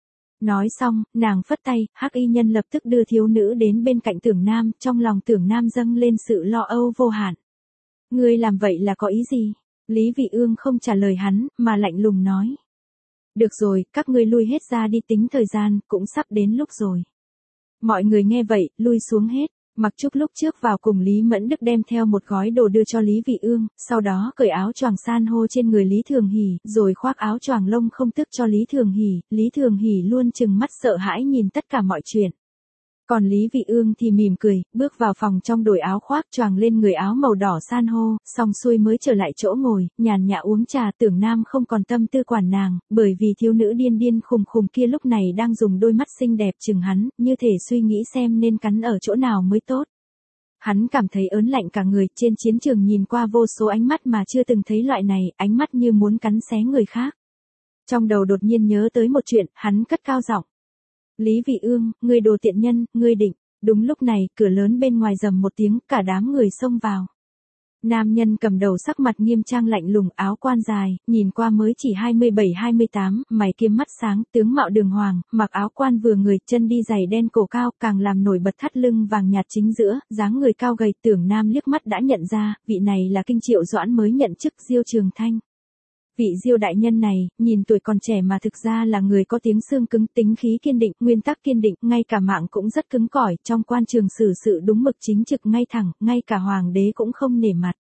Speaker 1: Nói xong, nàng phất tay, hắc y nhân lập tức đưa thiếu nữ đến bên cạnh Tưởng Nam, trong lòng Tưởng Nam dâng lên sự lo âu vô hạn. Ngươi làm vậy là có ý gì? Lý Vị Ương không trả lời hắn, mà lạnh lùng nói. Được rồi, các ngươi lui hết ra đi, tính thời gian, cũng sắp đến lúc rồi. Mọi người nghe vậy, lui xuống hết. Mặc Trúc lúc trước vào cùng Lý Mẫn Đức đem theo một gói đồ đưa cho Lý Vị Ương, sau đó cởi áo choàng san hô trên người Lý Thường Hỷ, rồi khoác áo choàng lông không tức cho Lý Thường Hỷ. Lý Thường Hỷ luôn trừng mắt sợ hãi nhìn tất cả mọi chuyện. Còn Lý Vị Ương thì mỉm cười, bước vào phòng trong đổi áo khoác choàng lên người áo màu đỏ san hô, xong xuôi mới trở lại chỗ ngồi, nhàn nhã uống trà. Tưởng Nam không còn tâm tư quản nàng, bởi vì thiếu nữ điên điên khùng khùng kia lúc này đang dùng đôi mắt xinh đẹp chừng hắn, như thể suy nghĩ xem nên cắn ở chỗ nào mới tốt. Hắn cảm thấy ớn lạnh cả người, trên chiến trường nhìn qua vô số ánh mắt mà chưa từng thấy loại này, ánh mắt như muốn cắn xé người khác. Trong đầu đột nhiên nhớ tới một chuyện, hắn cất cao giọng. Lý Vị Ương, ngươi đồ tiện nhân, ngươi định. Đúng lúc này, cửa lớn bên ngoài rầm một tiếng, cả đám người xông vào. Nam nhân cầm đầu sắc mặt nghiêm trang lạnh lùng, áo quan dài, nhìn qua mới chỉ hai mươi bảy hai mươi tám, mày kiếm mắt sáng, tướng mạo đường hoàng, mặc áo quan vừa người, chân đi giày đen cổ cao, càng làm nổi bật thắt lưng vàng nhạt chính giữa, dáng người cao gầy. Tưởng Nam liếc mắt đã nhận ra, vị này là Kinh Triệu Doãn mới nhận chức Diêu Trường Thanh. Vị Diêu đại nhân này, nhìn tuổi còn trẻ mà thực ra là người có tiếng xương cứng, tính khí kiên định, nguyên tắc kiên định, ngay cả mạng cũng rất cứng cỏi, trong quan trường xử sự đúng mực chính trực ngay thẳng, ngay cả hoàng đế cũng không nể mặt.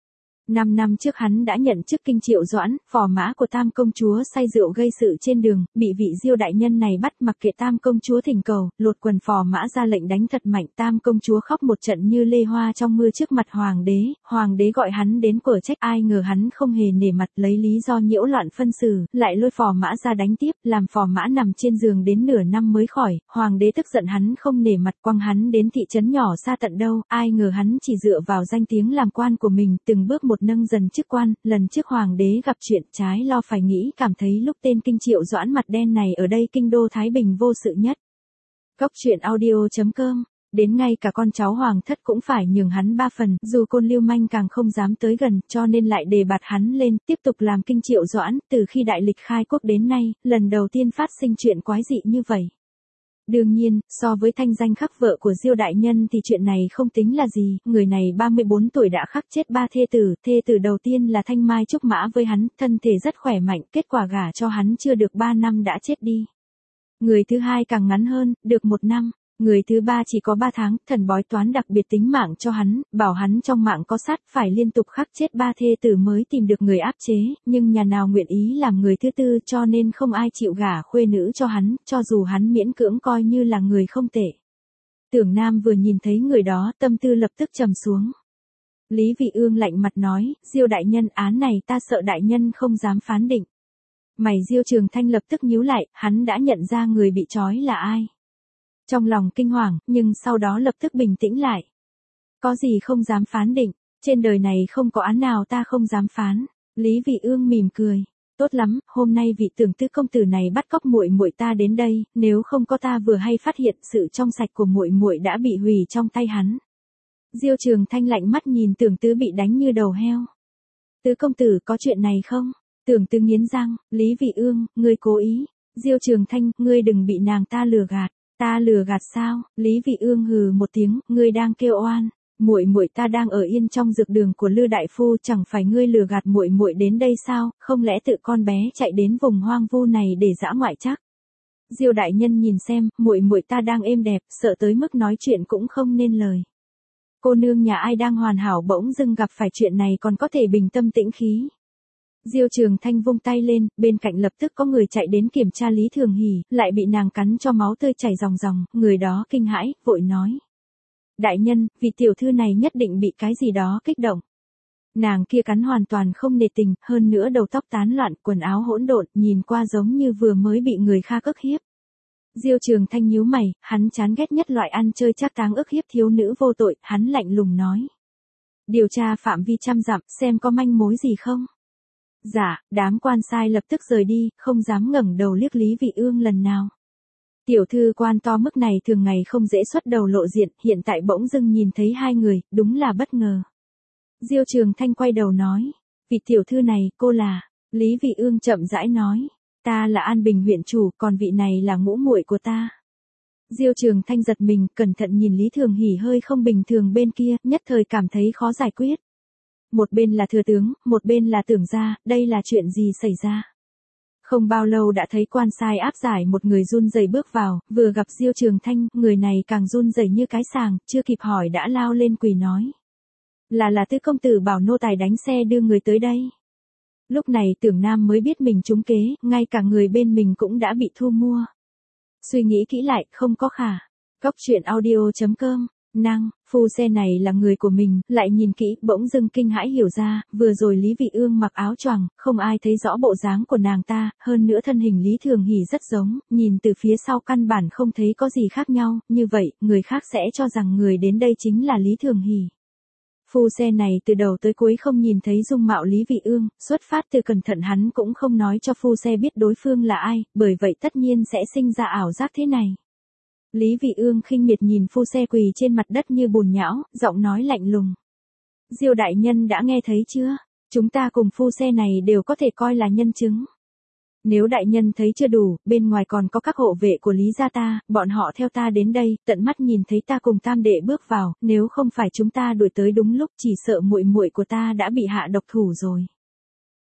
Speaker 1: Năm năm trước hắn đã nhận chức kinh Triệu Doãn, phò mã của Tam công chúa say rượu gây sự trên đường, bị vị Diêu đại nhân này bắt, mặc kệ Tam công chúa thỉnh cầu, lột quần phò mã ra lệnh đánh thật mạnh. Tam công chúa khóc một trận như lê hoa trong mưa trước mặt hoàng đế, hoàng đế gọi hắn đến quở trách, ai ngờ hắn không hề nể mặt, lấy lý do nhiễu loạn phân xử, lại lôi phò mã ra đánh tiếp, làm phò mã nằm trên giường đến nửa năm mới khỏi. Hoàng đế tức giận hắn không nể mặt, quăng hắn đến thị trấn nhỏ xa tận đâu, ai ngờ hắn chỉ dựa vào danh tiếng làm quan của mình, từng bước một nâng dần chức quan. Lần trước hoàng đế gặp chuyện trái lo phải nghĩ, cảm thấy lúc tên kinh Triệu Doãn mặt đen này ở đây kinh đô Thái Bình vô sự nhất. Góc truyện audio.com, đến ngay cả con cháu hoàng thất cũng phải nhường hắn ba phần, dù côn lưu manh càng không dám tới gần, cho nên lại đề bạt hắn lên, tiếp tục làm kinh Triệu Doãn. Từ khi đại lịch khai quốc đến nay, lần đầu tiên phát sinh chuyện quái dị như vậy. Đương nhiên, so với thanh danh khắc vợ của Diêu đại nhân thì chuyện này không tính là gì, người này ba mươi bốn tuổi đã khắc chết ba thê tử, thê tử đầu tiên là Thanh Mai Trúc Mã với hắn, thân thể rất khỏe mạnh, kết quả gả cho hắn chưa được ba năm đã chết đi. Người thứ hai càng ngắn hơn, được một năm. Người thứ ba chỉ có ba tháng, thần bói toán đặc biệt tính mạng cho hắn, bảo hắn trong mạng có sát, phải liên tục khắc chết ba thê tử mới tìm được người áp chế, nhưng nhà nào nguyện ý làm người thứ tư, cho nên không ai chịu gả khuê nữ cho hắn, cho dù hắn miễn cưỡng coi như là người không tệ. Tưởng Nam vừa nhìn thấy người đó, tâm tư lập tức trầm xuống. Lý Vị Ương lạnh mặt nói, Diêu đại nhân, án này ta sợ đại nhân không dám phán định. Mày Diêu Trường Thanh lập tức nhíu lại, hắn đã nhận ra người bị trói là ai. Trong lòng kinh hoàng, nhưng sau đó lập tức bình tĩnh lại. Có gì không dám phán định, trên đời này không có án nào ta không dám phán. Lý Vị Ương mỉm cười, tốt lắm, hôm nay vị Tưởng tứ công tử này bắt cóc muội muội ta đến đây, nếu không có ta vừa hay phát hiện sự trong sạch của muội muội đã bị hủy trong tay hắn. Diêu Trường Thanh lạnh mắt nhìn Tưởng tứ bị đánh như đầu heo. Tứ công tử có chuyện này không? Tưởng tứ nghiến răng, Lý Vị Ương, ngươi cố ý. Diêu Trường Thanh, ngươi đừng bị nàng ta lừa gạt. Ta lừa gạt sao? Lý Vị Ương hừ một tiếng, ngươi đang kêu oan. Muội muội ta đang ở yên trong dược đường của Lư đại phu, chẳng phải ngươi lừa gạt muội muội đến đây sao? Không lẽ tự con bé chạy đến vùng hoang vu này để dã ngoại chắc? Diêu đại nhân nhìn xem, muội muội ta đang êm đẹp, sợ tới mức nói chuyện cũng không nên lời. Cô nương nhà ai đang hoàn hảo bỗng dưng gặp phải chuyện này còn có thể bình tâm tĩnh khí. Diêu Trường Thanh vung tay lên, bên cạnh lập tức có người chạy đến kiểm tra Lý Thường Hỷ, lại bị nàng cắn cho máu tươi chảy ròng ròng, người đó kinh hãi, vội nói. Đại nhân, vị tiểu thư này nhất định bị cái gì đó kích động. Nàng kia cắn hoàn toàn không nề tình, hơn nữa đầu tóc tán loạn, quần áo hỗn độn, nhìn qua giống như vừa mới bị người khác ức hiếp. Diêu Trường Thanh nhíu mày, hắn chán ghét nhất loại ăn chơi trác táng ức hiếp thiếu nữ vô tội, hắn lạnh lùng nói. Điều tra phạm vi trăm dặm, xem có manh mối gì không. Dạ, đám quan sai lập tức rời đi, không dám ngẩng đầu liếc Lý Vị Ương lần nào. Tiểu thư quan to mức này thường ngày không dễ xuất đầu lộ diện, hiện tại bỗng dưng nhìn thấy hai người, đúng là bất ngờ. Diêu Trường Thanh quay đầu nói, vị tiểu thư này, cô là, Lý Vị Ương chậm rãi nói, ta là An Bình huyện chủ, còn vị này là ngũ muội của ta. Diêu Trường Thanh giật mình, cẩn thận nhìn Lý Thường Hỷ hơi không bình thường bên kia, nhất thời cảm thấy khó giải quyết. Một bên là thừa tướng, một bên là Tưởng gia, đây là chuyện gì xảy ra? Không bao lâu đã thấy quan sai áp giải một người run rẩy bước vào, vừa gặp Diêu Trường Thanh, người này càng run rẩy như cái sàng, chưa kịp hỏi đã lao lên quỳ nói. Là là tứ công tử bảo nô tài đánh xe đưa người tới đây. Lúc này Tưởng Nam mới biết mình trúng kế, ngay cả người bên mình cũng đã bị thu mua. Suy nghĩ kỹ lại, không có khả. Góc truyện audio.com, năng, phu xe này là người của mình, lại nhìn kỹ, bỗng dưng kinh hãi hiểu ra, vừa rồi Lý Vị Ương mặc áo choàng, không ai thấy rõ bộ dáng của nàng ta, hơn nữa thân hình Lý Thường Hỷ rất giống, nhìn từ phía sau căn bản không thấy có gì khác nhau, như vậy, người khác sẽ cho rằng người đến đây chính là Lý Thường Hỷ. Phu xe này từ đầu tới cuối không nhìn thấy dung mạo Lý Vị Ương, xuất phát từ cẩn thận hắn cũng không nói cho phu xe biết đối phương là ai, bởi vậy tất nhiên sẽ sinh ra ảo giác thế này. Lý Vị Ương khinh miệt nhìn phu xe quỳ trên mặt đất như bùn nhão, giọng nói lạnh lùng. Diêu đại nhân đã nghe thấy chưa? Chúng ta cùng phu xe này đều có thể coi là nhân chứng. Nếu đại nhân thấy chưa đủ, bên ngoài còn có các hộ vệ của Lý gia ta, bọn họ theo ta đến đây, tận mắt nhìn thấy ta cùng tam đệ bước vào, nếu không phải chúng ta đuổi tới đúng lúc chỉ sợ muội muội của ta đã bị hạ độc thủ rồi.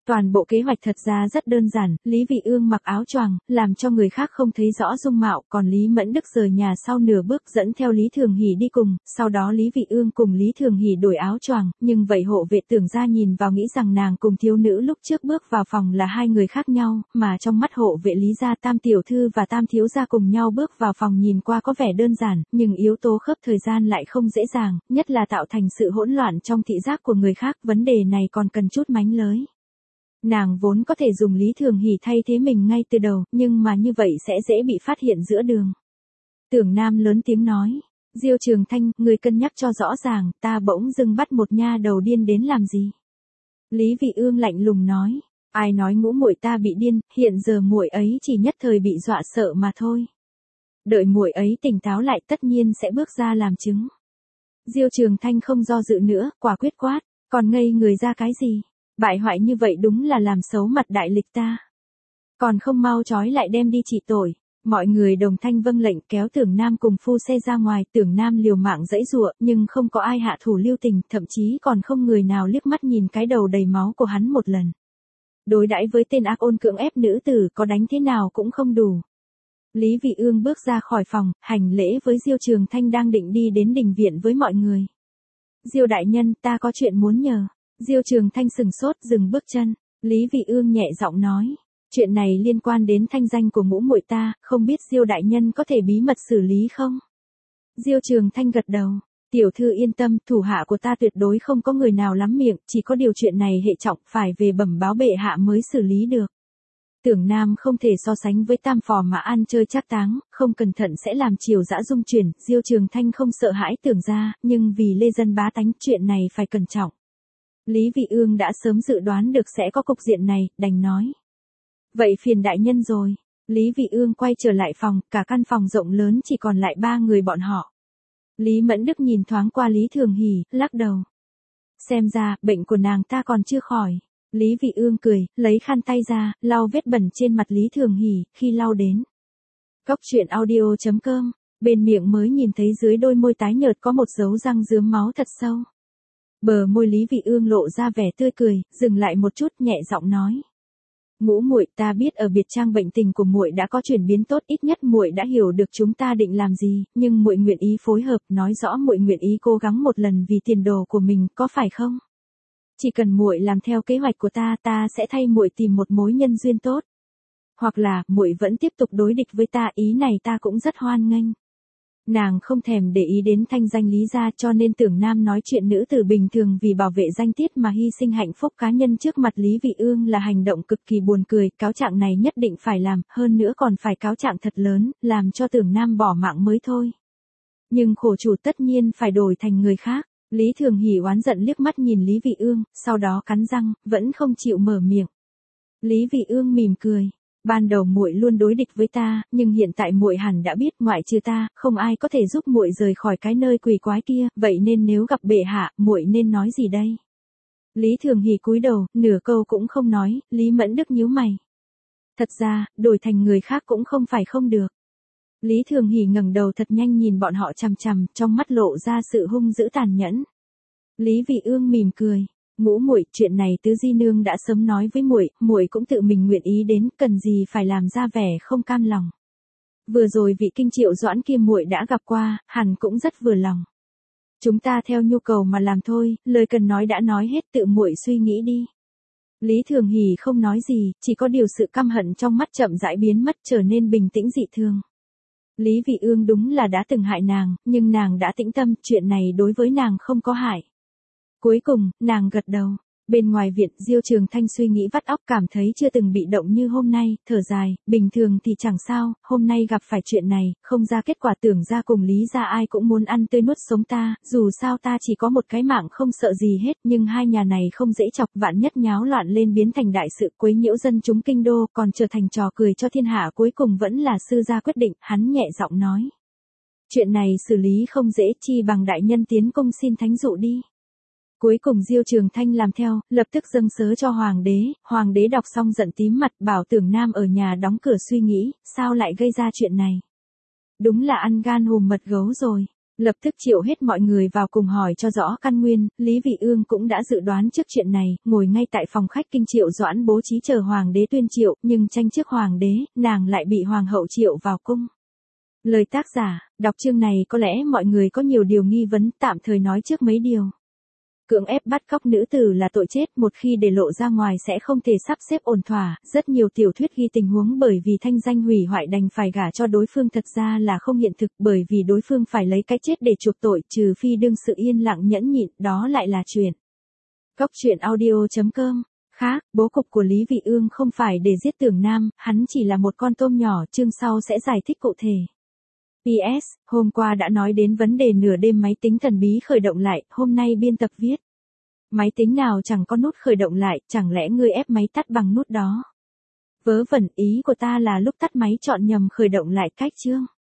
Speaker 1: Toàn bộ kế hoạch thật ra rất đơn giản, Lý Vị Ương mặc áo choàng, làm cho người khác không thấy rõ dung mạo, còn Lý Mẫn Đức rời nhà sau nửa bước dẫn theo Lý Thường Hỷ đi cùng, sau đó Lý Vị Ương cùng Lý Thường Hỷ đổi áo choàng, nhưng vậy hộ vệ Tưởng gia nhìn vào nghĩ rằng nàng cùng thiếu nữ lúc trước bước vào phòng là hai người khác nhau, mà trong mắt hộ vệ Lý gia Tam tiểu thư và Tam thiếu gia cùng nhau bước vào phòng nhìn qua có vẻ đơn giản, nhưng yếu tố khớp thời gian lại không dễ dàng, nhất là tạo thành sự hỗn loạn trong thị giác của người khác, vấn đề này còn cần chút mánh lới. Nàng vốn có thể dùng Lý Thường Hỷ thay thế mình ngay từ đầu, nhưng mà như vậy sẽ dễ bị phát hiện giữa đường. Tưởng Nam lớn tiếng nói, Diêu Trường Thanh, người cân nhắc cho rõ ràng, ta bỗng dưng bắt một nha đầu điên đến làm gì? Lý Vị Ương lạnh lùng nói, ai nói ngũ muội ta bị điên, hiện giờ muội ấy chỉ nhất thời bị dọa sợ mà thôi. Đợi muội ấy tỉnh táo lại tất nhiên sẽ bước ra làm chứng. Diêu Trường Thanh không do dự nữa, quả quyết quát, còn ngây người ra cái gì? Bại hoại như vậy đúng là làm xấu mặt đại lịch ta. Còn không mau trói lại đem đi trị tội. Mọi người đồng thanh vâng lệnh kéo Tưởng Nam cùng phu xe ra ngoài, Tưởng Nam liều mạng giãy giụa, nhưng không có ai hạ thủ lưu tình, thậm chí còn không người nào liếc mắt nhìn cái đầu đầy máu của hắn một lần. Đối đãi với tên ác ôn cưỡng ép nữ tử có đánh thế nào cũng không đủ. Lý Vị Ương bước ra khỏi phòng, hành lễ với Diêu Trường Thanh đang định đi đến đình viện với mọi người. Diêu đại nhân, ta có chuyện muốn nhờ. Diêu Trường Thanh sừng sốt dừng bước chân, Lý Vị Ương nhẹ giọng nói, chuyện này liên quan đến thanh danh của ngũ muội ta, không biết Diêu đại nhân có thể bí mật xử lý không? Diêu Trường Thanh gật đầu, tiểu thư yên tâm, thủ hạ của ta tuyệt đối không có người nào lắm miệng, chỉ có điều chuyện này hệ trọng, phải về bẩm báo bệ hạ mới xử lý được. Tưởng Nam không thể so sánh với Tam phò mà ăn chơi trác táng, không cẩn thận sẽ làm chiều dã dung chuyển, Diêu Trường Thanh không sợ hãi Tưởng gia, nhưng vì lê dân bá tánh chuyện này phải cẩn trọng. Lý Vị Ương đã sớm dự đoán được sẽ có cục diện này, đành nói. Vậy phiền đại nhân rồi. Lý Vị Ương quay trở lại phòng, cả căn phòng rộng lớn chỉ còn lại ba người bọn họ. Lý Mẫn Đức nhìn thoáng qua Lý Thường Hỷ, lắc đầu. Xem ra, bệnh của nàng ta còn chưa khỏi. Lý Vị Ương cười, lấy khăn tay ra, lau vết bẩn trên mặt Lý Thường Hỷ, khi lau đến. Cốc truyện audio chấm com, bên miệng mới nhìn thấy dưới đôi môi tái nhợt có một dấu răng rướm máu thật sâu. Bờ môi Lý Vị Ương lộ ra vẻ tươi cười, dừng lại một chút nhẹ giọng nói. Ngũ muội, ta biết ở biệt trang bệnh tình của muội đã có chuyển biến tốt, ít nhất muội đã hiểu được chúng ta định làm gì, nhưng muội nguyện ý phối hợp, nói rõ muội nguyện ý cố gắng một lần vì tiền đồ của mình, có phải không? Chỉ cần muội làm theo kế hoạch của ta, ta sẽ thay muội tìm một mối nhân duyên tốt. Hoặc là, muội vẫn tiếp tục đối địch với ta, ý này ta cũng rất hoan nghênh. Nàng không thèm để ý đến thanh danh Lý gia, cho nên Tưởng Nam nói chuyện nữ tử bình thường vì bảo vệ danh tiết mà hy sinh hạnh phúc cá nhân trước mặt Lý Vị Ương là hành động cực kỳ buồn cười, cáo trạng này nhất định phải làm, hơn nữa còn phải cáo trạng thật lớn, làm cho Tưởng Nam bỏ mạng mới thôi. Nhưng khổ chủ tất nhiên phải đổi thành người khác. Lý Thường Hỷ oán giận liếc mắt nhìn Lý Vị Ương, sau đó cắn răng, vẫn không chịu mở miệng. Lý Vị Ương mỉm cười. Ban đầu muội luôn đối địch với ta, nhưng hiện tại muội hẳn đã biết, ngoại trừ ta, không ai có thể giúp muội rời khỏi cái nơi quỷ quái kia, vậy nên nếu gặp bệ hạ, muội nên nói gì đây? Lý Thường Hỷ cúi đầu, nửa câu cũng không nói, Lý Mẫn Đức nhíu mày. Thật ra, đổi thành người khác cũng không phải không được. Lý Thường Hỷ ngẩng đầu thật nhanh nhìn bọn họ chằm chằm, trong mắt lộ ra sự hung dữ tàn nhẫn. Lý Vị Ương mỉm cười. Ngũ muội, chuyện này Tứ Di nương đã sớm nói với muội, muội cũng tự mình nguyện ý đến, cần gì phải làm ra vẻ không cam lòng. Vừa rồi vị Kinh Triệu Doãn kia muội đã gặp qua, hẳn cũng rất vừa lòng. Chúng ta theo nhu cầu mà làm thôi, lời cần nói đã nói hết, tự muội suy nghĩ đi. Lý Thường Hỷ không nói gì, chỉ có điều sự căm hận trong mắt chậm rãi biến mất, trở nên bình tĩnh dị thường. Lý Vị Ương đúng là đã từng hại nàng, nhưng nàng đã tĩnh tâm, chuyện này đối với nàng không có hại. Cuối cùng, nàng gật đầu. Bên ngoài viện, Diêu Trường Thanh suy nghĩ vắt óc, cảm thấy chưa từng bị động như hôm nay, thở dài, bình thường thì chẳng sao, hôm nay gặp phải chuyện này, không ra kết quả, Tưởng gia cùng Lý gia ai cũng muốn ăn tươi nuốt sống ta, dù sao ta chỉ có một cái mạng không sợ gì hết, nhưng hai nhà này không dễ chọc, vạn nhất nháo loạn lên biến thành đại sự quấy nhiễu dân chúng kinh đô, còn trở thành trò cười cho thiên hạ, cuối cùng vẫn là sư gia quyết định, hắn nhẹ giọng nói. Chuyện này xử lý không dễ, chi bằng đại nhân tiến công xin thánh dụ đi. Cuối cùng Diêu Trường Thanh làm theo, lập tức dâng sớ cho hoàng đế, hoàng đế đọc xong giận tím mặt, bảo Tưởng Nam ở nhà đóng cửa suy nghĩ, sao lại gây ra chuyện này. Đúng là ăn gan hùm mật gấu rồi. Lập tức triệu hết mọi người vào cùng hỏi cho rõ căn nguyên, Lý Vị Ương cũng đã dự đoán trước chuyện này, ngồi ngay tại phòng khách kinh Triệu Doãn bố trí chờ hoàng đế tuyên triệu, nhưng tranh trước hoàng đế, nàng lại bị hoàng hậu triệu vào cung. Lời tác giả, đọc chương này có lẽ mọi người có nhiều điều nghi vấn, tạm thời nói trước mấy điều. Cưỡng ép bắt cóc nữ tử là tội chết, một khi để lộ ra ngoài sẽ không thể sắp xếp ổn thỏa, rất nhiều tiểu thuyết ghi tình huống bởi vì thanh danh hủy hoại đành phải gả cho đối phương thật ra là không hiện thực, bởi vì đối phương phải lấy cái chết để chuộc tội, trừ phi đương sự yên lặng nhẫn nhịn, đó lại là chuyện. Góc truyện audio chấm com. Khác, bố cục của Lý Vị Ương không phải để giết Tưởng Nam, hắn chỉ là một con tôm nhỏ, chương sau sẽ giải thích cụ thể. pê ét, hôm qua đã nói đến vấn đề nửa đêm máy tính thần bí khởi động lại, hôm nay biên tập viết. Máy tính nào chẳng có nút khởi động lại, chẳng lẽ ngươi ép máy tắt bằng nút đó? Vớ vẩn, ý của ta là lúc tắt máy chọn nhầm khởi động lại cách chương.